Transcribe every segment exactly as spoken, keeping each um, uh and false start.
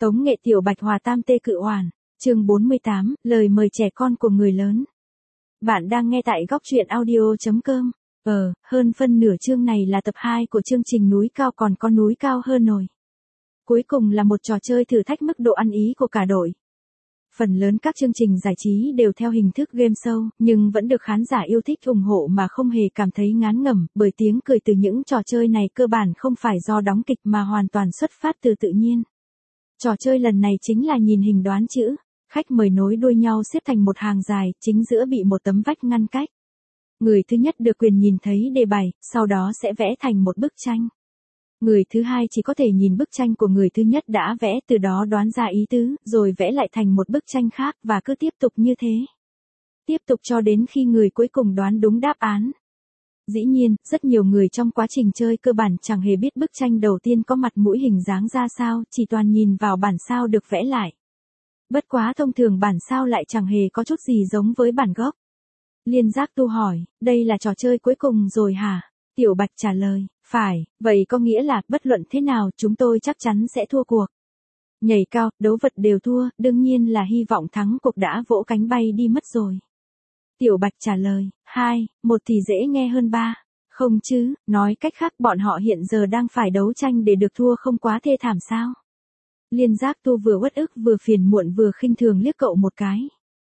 Tống nghệ Tiểu Bạch hòa tam tê cự oản, chương bốn mươi tám, lời mời trẻ con của người lớn. Bạn đang nghe tại góc truyện audio chấm com. Ờ, hơn phân nửa chương này là tập hai của chương trình Núi Cao còn có núi cao hơn nồi. Cuối cùng là một trò chơi thử thách mức độ ăn ý của cả đội. Phần lớn các chương trình giải trí đều theo hình thức game show, nhưng vẫn được khán giả yêu thích ủng hộ mà không hề cảm thấy ngán ngẩm, bởi tiếng cười từ những trò chơi này cơ bản không phải do đóng kịch mà hoàn toàn xuất phát từ tự nhiên. Trò chơi lần này chính là nhìn hình đoán chữ, khách mời nối đuôi nhau xếp thành một hàng dài, chính giữa bị một tấm vách ngăn cách. Người thứ nhất được quyền nhìn thấy đề bài, sau đó sẽ vẽ thành một bức tranh. Người thứ hai chỉ có thể nhìn bức tranh của người thứ nhất đã vẽ, từ đó đoán ra ý tứ, rồi vẽ lại thành một bức tranh khác và cứ tiếp tục như thế. Tiếp tục cho đến khi người cuối cùng đoán đúng đáp án. Dĩ nhiên, rất nhiều người trong quá trình chơi cơ bản chẳng hề biết bức tranh đầu tiên có mặt mũi hình dáng ra sao, chỉ toàn nhìn vào bản sao được vẽ lại. Bất quá thông thường bản sao lại chẳng hề có chút gì giống với bản gốc. Liên Giác Tu hỏi, đây là trò chơi cuối cùng rồi hả? Tiểu Bạch trả lời, phải, vậy có nghĩa là bất luận thế nào chúng tôi chắc chắn sẽ thua cuộc. Nhảy cao, đấu vật đều thua, đương nhiên là hy vọng thắng cuộc đã vỗ cánh bay đi mất rồi. Tiểu Bạch trả lời, hai, một thì dễ nghe hơn ba. Không chứ, nói cách khác bọn họ hiện giờ đang phải đấu tranh để được thua không quá thê thảm sao? Liên Giác Tu vừa uất ức vừa phiền muộn vừa khinh thường liếc cậu một cái.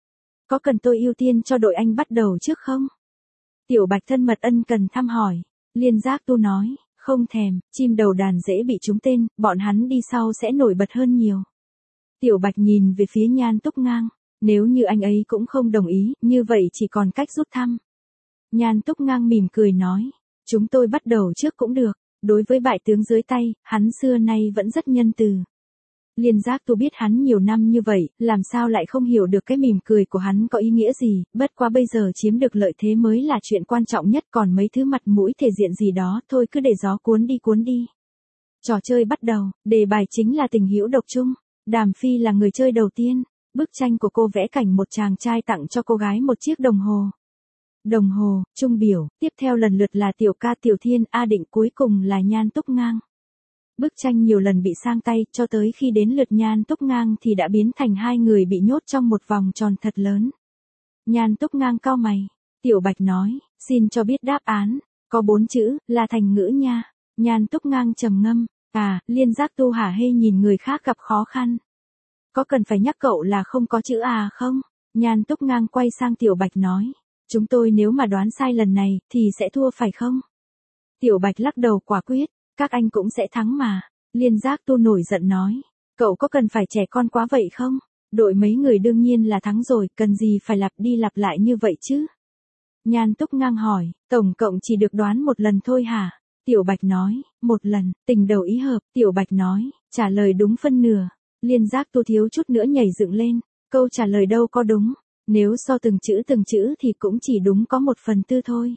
Có cần tôi ưu tiên cho đội anh bắt đầu trước không? Tiểu Bạch thân mật ân cần thăm hỏi. Liên Giác Tu nói, không thèm, chim đầu đàn dễ bị trúng tên, bọn hắn đi sau sẽ nổi bật hơn nhiều. Tiểu Bạch nhìn về phía Nhan Túc Ngang, nếu như anh ấy cũng không đồng ý, như vậy chỉ còn cách rút thăm. Nhan Túc Ngang mỉm cười nói, chúng tôi bắt đầu trước cũng được, đối với bại tướng dưới tay, hắn xưa nay vẫn rất nhân từ. Liên Giác Tu biết hắn nhiều năm như vậy, làm sao lại không hiểu được cái mỉm cười của hắn có ý nghĩa gì, bất quá bây giờ chiếm được lợi thế mới là chuyện quan trọng nhất, còn mấy thứ mặt mũi thể diện gì đó thôi cứ để gió cuốn đi cuốn đi. Trò chơi bắt đầu, đề bài chính là tình hữu độc chung. Đàm Phi là người chơi đầu tiên, bức tranh của cô vẽ cảnh một chàng trai tặng cho cô gái một chiếc đồng hồ. Đồng hồ, trung biểu, tiếp theo lần lượt là Tiểu Ca Tiểu Thiên, A Định, cuối cùng là Nhan Túc Ngang. Bức tranh nhiều lần bị sang tay, cho tới khi đến lượt Nhan Túc Ngang thì đã biến thành hai người bị nhốt trong một vòng tròn thật lớn. Nhan Túc Ngang cau mày. Tiểu Bạch nói, xin cho biết đáp án, có bốn chữ, là thành ngữ nha. Nhan Túc Ngang trầm ngâm, à, Liên Giác Tu hả hê nhìn người khác gặp khó khăn. Có cần phải nhắc cậu là không có chữ à không? Nhan Túc Ngang quay sang Tiểu Bạch nói, chúng tôi nếu mà đoán sai lần này, thì sẽ thua phải không? Tiểu Bạch lắc đầu quả quyết. Các anh cũng sẽ thắng mà. Liên Giác Tu nổi giận nói. Cậu có cần phải trẻ con quá vậy không? Đội mấy người đương nhiên là thắng rồi, cần gì phải lặp đi lặp lại như vậy chứ? Nhan Túc Ngang hỏi, tổng cộng chỉ được đoán một lần thôi hả? Tiểu Bạch nói, một lần, tình đầu ý hợp. Tiểu Bạch nói, trả lời đúng phân nửa. Liên Giác Tu thiếu chút nữa nhảy dựng lên. Câu trả lời đâu có đúng. Nếu so từng chữ từng chữ thì cũng chỉ đúng có một phần tư thôi.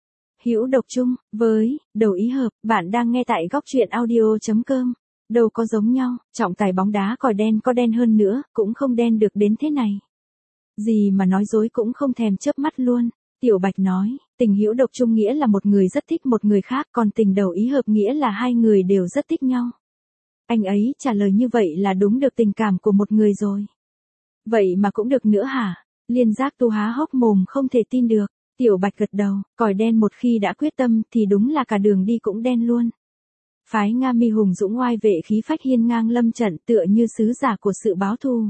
Hữu độc chung, với, đầu ý hợp, bạn đang nghe tại góc truyện audio chấm com. Đâu có giống nhau, trọng tài bóng đá còi đen có đen hơn nữa, cũng không đen được đến thế này. Gì mà nói dối cũng không thèm chớp mắt luôn. Tiểu Bạch nói, tình hữu độc chung nghĩa là một người rất thích một người khác, còn tình đầu ý hợp nghĩa là hai người đều rất thích nhau. Anh ấy trả lời như vậy là đúng được tình cảm của một người rồi. Vậy mà cũng được nữa hả? Liên Giác Tu há hốc mồm không thể tin được. Tiểu Bạch gật đầu, còi đen một khi đã quyết tâm thì đúng là cả đường đi cũng đen luôn. Phái Nga Mi hùng dũng oai vệ khí phách hiên ngang lâm trận tựa như sứ giả của sự báo thù.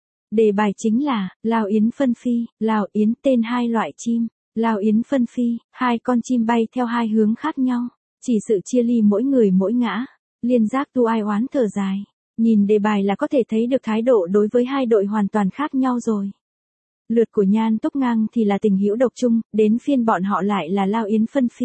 Đề bài chính là, Lao Yến Phân Phi, Lao Yến tên hai loại chim, Lao Yến Phân Phi, hai con chim bay theo hai hướng khác nhau, chỉ sự chia ly mỗi người mỗi ngã. Liên Giác Tu ai oán thở dài, nhìn đề bài là có thể thấy được thái độ đối với hai đội hoàn toàn khác nhau rồi. Lượt của Nhan Túc Ngang thì là tình hữu độc chung, đến phiên bọn họ lại là Lao Yến Phân Phi.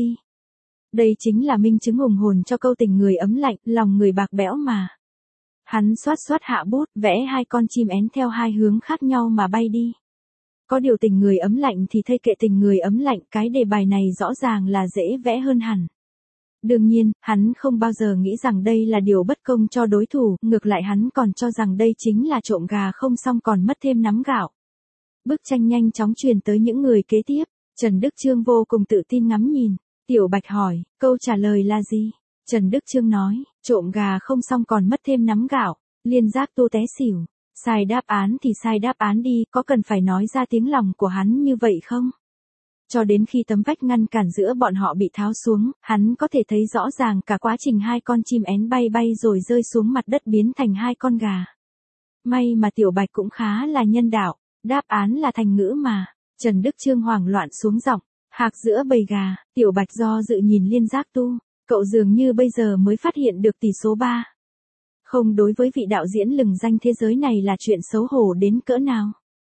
Đây chính là minh chứng hùng hồn cho câu tình người ấm lạnh, lòng người bạc bẽo mà. Hắn xoát xoát hạ bút, vẽ hai con chim én theo hai hướng khác nhau mà bay đi. Có điều tình người ấm lạnh thì thây kệ tình người ấm lạnh, cái đề bài này rõ ràng là dễ vẽ hơn hẳn. Đương nhiên, hắn không bao giờ nghĩ rằng đây là điều bất công cho đối thủ, ngược lại hắn còn cho rằng đây chính là trộm gà không xong còn mất thêm nắm gạo. Bức tranh nhanh chóng truyền tới những người kế tiếp. Trần Đức Chương vô cùng tự tin ngắm nhìn. Tiểu Bạch hỏi, câu trả lời là gì? Trần Đức Chương nói, trộm gà không xong còn mất thêm nắm gạo. Liên Giác Tu té xỉu. Sai đáp án thì sai đáp án đi, có cần phải nói ra tiếng lòng của hắn như vậy không? Cho đến khi tấm vách ngăn cản giữa bọn họ bị tháo xuống, hắn có thể thấy rõ ràng cả quá trình hai con chim én bay bay rồi rơi xuống mặt đất biến thành hai con gà. May mà Tiểu Bạch cũng khá là nhân đạo, đáp án là thành ngữ mà. Trần Đức Trương hoảng loạn xuống giọng, hạc giữa bầy gà. Tiểu Bạch do dự nhìn Liên Giác Tu, cậu dường như bây giờ mới phát hiện được tỷ số ba. Không, đối với vị đạo diễn lừng danh thế giới này là chuyện xấu hổ đến cỡ nào.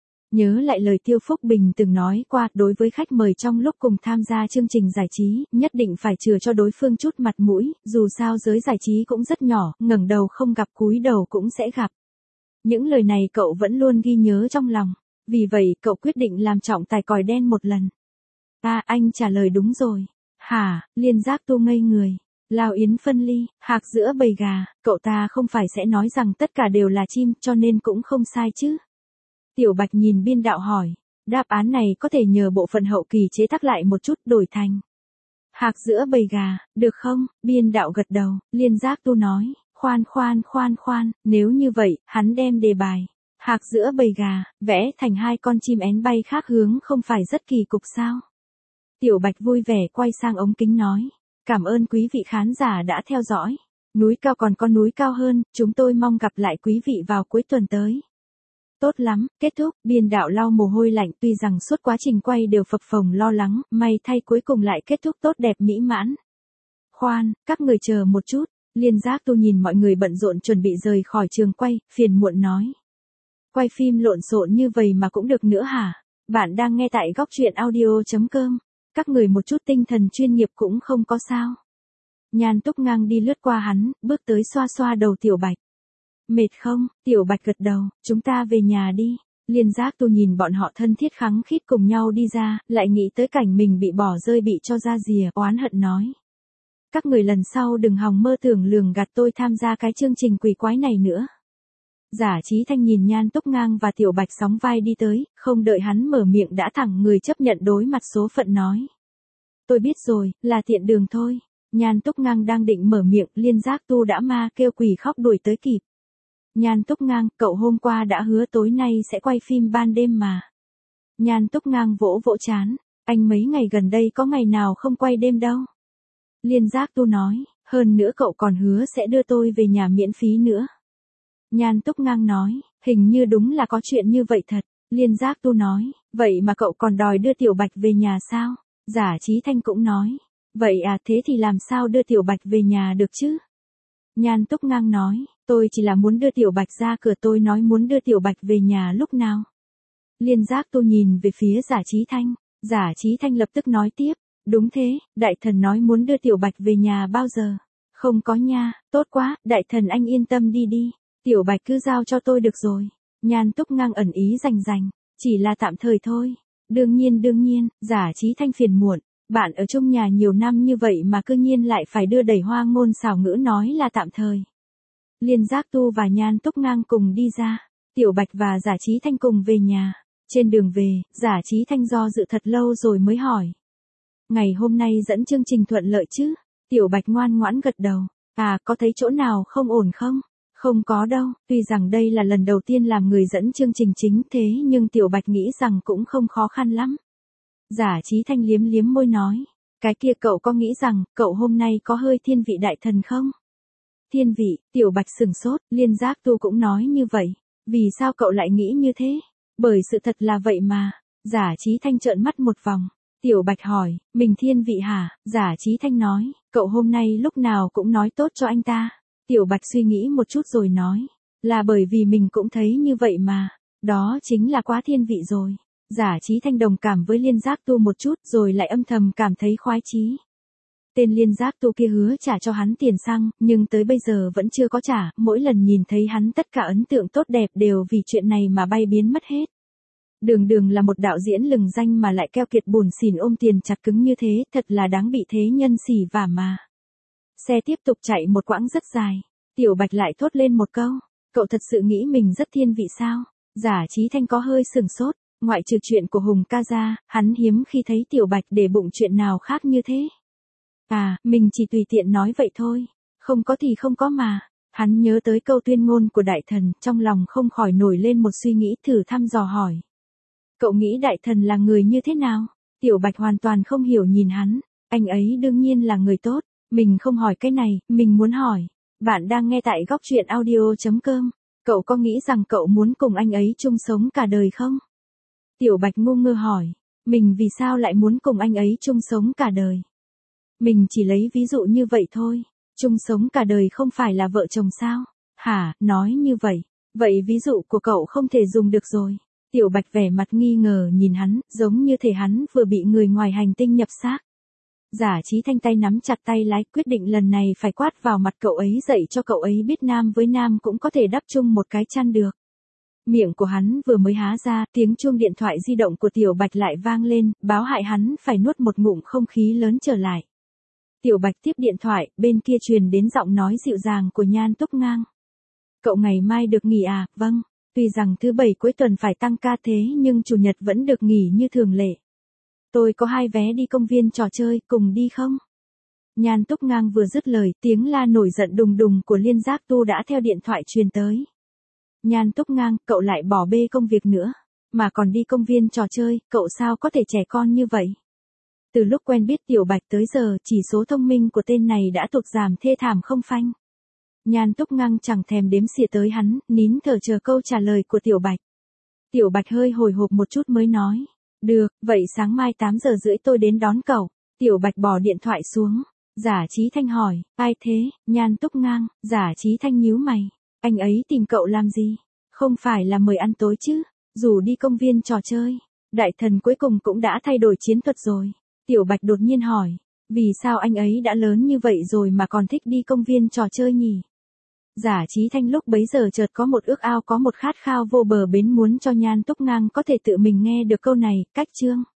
Nhớ lại lời Tiêu Phúc Bình từng nói qua, đối với khách mời trong lúc cùng tham gia chương trình giải trí, nhất định phải chừa cho đối phương chút mặt mũi, dù sao giới giải trí cũng rất nhỏ, ngẩng đầu không gặp cúi đầu cũng sẽ gặp. Những lời này cậu vẫn luôn ghi nhớ trong lòng, vì vậy cậu quyết định làm trọng tài còi đen một lần. À, anh trả lời đúng rồi. Hả? Liên Giác Tu ngây người. Lao Yến phân ly, hạc giữa bầy gà, cậu ta không phải sẽ nói rằng tất cả đều là chim, cho nên cũng không sai chứ. Tiểu Bạch nhìn biên đạo hỏi, đáp án này có thể nhờ bộ phận hậu kỳ chế tác lại một chút, đổi thành hạc giữa bầy gà, được không? Biên đạo gật đầu. Liên Giác Tu nói, khoan khoan khoan khoan, nếu như vậy, hắn đem đề bài hạc giữa bầy gà, vẽ thành hai con chim én bay khác hướng không phải rất kỳ cục sao? Tiểu Bạch vui vẻ quay sang ống kính nói, cảm ơn quý vị khán giả đã theo dõi. Núi cao còn có núi cao hơn, chúng tôi mong gặp lại quý vị vào cuối tuần tới. Tốt lắm, kết thúc. Biên đạo lau mồ hôi lạnh, tuy rằng suốt quá trình quay đều phập phồng lo lắng, may thay cuối cùng lại kết thúc tốt đẹp mỹ mãn. Khoan, các người chờ một chút. Liên Giác Tu nhìn mọi người bận rộn chuẩn bị rời khỏi trường quay, phiền muộn nói. Quay phim lộn xộn như vậy mà cũng được nữa hả? Bạn đang nghe tại góc truyện audio chấm com. Các người một chút tinh thần chuyên nghiệp cũng không có sao. Nhan Túc Ngang đi lướt qua hắn, bước tới xoa xoa đầu Tiểu Bạch. Mệt không? Tiểu Bạch gật đầu, chúng ta về nhà đi. Liên Giác Tu nhìn bọn họ thân thiết khăng khít cùng nhau đi ra, lại nghĩ tới cảnh mình bị bỏ rơi bị cho ra rìa, oán hận nói. Các người lần sau đừng hòng mơ tưởng lường gạt tôi tham gia cái chương trình quỷ quái này nữa. Giả Chí Thanh nhìn Nhan Túc Ngang và Tiểu Bạch sóng vai đi tới, không đợi hắn mở miệng đã thẳng người chấp nhận đối mặt số phận nói. Tôi biết rồi, là tiện đường thôi. Nhan Túc Ngang đang định mở miệng, Liên Giác Tu đã ma kêu quỷ khóc đuổi tới kịp. Nhan Túc Ngang, cậu hôm qua đã hứa tối nay sẽ quay phim ban đêm mà. Nhan Túc Ngang vỗ vỗ chán, anh mấy ngày gần đây có ngày nào không quay đêm đâu. Liên Giác Tu nói, hơn nữa cậu còn hứa sẽ đưa tôi về nhà miễn phí nữa. Nhan Túc Ngang nói, hình như đúng là có chuyện như vậy thật. Liên Giác Tu nói, vậy mà cậu còn đòi đưa Tiểu Bạch về nhà sao? Giả Chí Thanh cũng nói, vậy à, thế thì làm sao đưa Tiểu Bạch về nhà được chứ? Nhan Túc Ngang nói, tôi chỉ là muốn đưa Tiểu Bạch ra cửa, tôi nói muốn đưa Tiểu Bạch về nhà lúc nào. Liên Giác Tu nhìn về phía Giả Chí Thanh, Giả Chí Thanh lập tức nói tiếp, đúng thế, đại thần nói muốn đưa Tiểu Bạch về nhà bao giờ? Không có nha, tốt quá, đại thần anh yên tâm đi đi, Tiểu Bạch cứ giao cho tôi được rồi. Nhan Túc Ngang ẩn ý rành rành, chỉ là tạm thời thôi. Đương nhiên đương nhiên, Giả Chí Thanh phiền muộn, bạn ở chung nhà nhiều năm như vậy mà cư nhiên lại phải đưa đẩy hoa ngôn xảo ngữ nói là tạm thời. Liên Giác Tu và Nhan Túc Ngang cùng đi ra, Tiểu Bạch và Giả Chí Thanh cùng về nhà. Trên đường về, Giả Chí Thanh do dự thật lâu rồi mới hỏi. Ngày hôm nay dẫn chương trình thuận lợi chứ? Tiểu Bạch ngoan ngoãn gật đầu. À, có thấy chỗ nào không ổn không? Không có đâu, tuy rằng đây là lần đầu tiên làm người dẫn chương trình chính thế nhưng Tiểu Bạch nghĩ rằng cũng không khó khăn lắm. Giả Chí Thanh liếm liếm môi nói, cái kia cậu có nghĩ rằng cậu hôm nay có hơi thiên vị đại thần không? Thiên vị? Tiểu Bạch sừng sốt, Liên Giác Tu cũng nói như vậy. Vì sao cậu lại nghĩ như thế? Bởi sự thật là vậy mà. Giả Chí Thanh trợn mắt một vòng. Tiểu Bạch hỏi, mình thiên vị hả? Giả Chí Thanh nói, cậu hôm nay lúc nào cũng nói tốt cho anh ta. Tiểu Bạch suy nghĩ một chút rồi nói, là bởi vì mình cũng thấy như vậy mà. Đó chính là quá thiên vị rồi. Giả Chí Thanh đồng cảm với Liên Giác Tu một chút rồi lại âm thầm cảm thấy khoái chí. Tên Liên Giác Tu kia hứa trả cho hắn tiền xăng, nhưng tới bây giờ vẫn chưa có trả, mỗi lần nhìn thấy hắn tất cả ấn tượng tốt đẹp đều vì chuyện này mà bay biến mất hết. Đường Đường là một đạo diễn lừng danh mà lại keo kiệt buồn xỉn ôm tiền chặt cứng như thế, thật là đáng bị thế nhân xỉ vả mà. Xe tiếp tục chạy một quãng rất dài, Tiểu Bạch lại thốt lên một câu, cậu thật sự nghĩ mình rất thiên vị sao? Giả Chí Thanh có hơi sừng sốt, ngoại trừ chuyện của Hùng ca ra, hắn hiếm khi thấy Tiểu Bạch để bụng chuyện nào khác như thế. À, mình chỉ tùy tiện nói vậy thôi, không có thì không có mà. Hắn nhớ tới câu tuyên ngôn của đại thần, trong lòng không khỏi nổi lên một suy nghĩ, thử thăm dò hỏi. Cậu nghĩ đại thần là người như thế nào? Tiểu Bạch hoàn toàn không hiểu nhìn hắn, anh ấy đương nhiên là người tốt, mình không hỏi cái này, mình muốn hỏi. Bạn đang nghe tại góc truyện audio chấm com, cậu có nghĩ rằng cậu muốn cùng anh ấy chung sống cả đời không? Tiểu Bạch ngu ngơ hỏi, mình vì sao lại muốn cùng anh ấy chung sống cả đời? Mình chỉ lấy ví dụ như vậy thôi, chung sống cả đời không phải là vợ chồng sao? Hả, nói như vậy, vậy ví dụ của cậu không thể dùng được rồi. Tiểu Bạch vẻ mặt nghi ngờ nhìn hắn, giống như thể hắn vừa bị người ngoài hành tinh nhập xác. Giả Chí Thanh tay nắm chặt tay lái, quyết định lần này phải quát vào mặt cậu ấy, dạy cho cậu ấy biết nam với nam cũng có thể đắp chung một cái chăn được. Miệng của hắn vừa mới há ra, tiếng chuông điện thoại di động của Tiểu Bạch lại vang lên, báo hại hắn phải nuốt một ngụm không khí lớn trở lại. Tiểu Bạch tiếp điện thoại, bên kia truyền đến giọng nói dịu dàng của Nhan Túc Ngang. Cậu ngày mai được nghỉ à? Vâng, tuy rằng thứ bảy cuối tuần phải tăng ca thế nhưng chủ nhật vẫn được nghỉ như thường lệ. Tôi có hai vé đi công viên trò chơi, cùng đi không? Nhan Túc Ngang vừa dứt lời, tiếng la nổi giận đùng đùng của Liên Giác Tu đã theo điện thoại truyền tới. Nhan Túc Ngang, cậu lại bỏ bê công việc nữa, mà còn đi công viên trò chơi, cậu sao có thể trẻ con như vậy? Từ lúc quen biết Tiểu Bạch tới giờ, chỉ số thông minh của tên này đã tụt giảm thê thảm không phanh. Nhan Túc Ngang chẳng thèm đếm xỉa tới hắn, nín thở chờ câu trả lời của Tiểu Bạch. Tiểu Bạch hơi hồi hộp một chút mới nói. Được, vậy sáng mai tám giờ rưỡi tôi đến đón cậu. Tiểu Bạch bỏ điện thoại xuống. Giả Chí Thanh hỏi, ai thế? Nhan Túc Ngang, Giả Chí Thanh nhíu mày. Anh ấy tìm cậu làm gì? Không phải là mời ăn tối chứ? Rủ đi công viên trò chơi. Đại thần cuối cùng cũng đã thay đổi chiến thuật rồi. Tiểu Bạch đột nhiên hỏi, vì sao anh ấy đã lớn như vậy rồi mà còn thích đi công viên trò chơi nhỉ? Giả Chí Thanh lúc bấy giờ chợt có một ước ao, có một khát khao vô bờ bến muốn cho Nhan Túc Ngang có thể tự mình nghe được câu này, cách chương.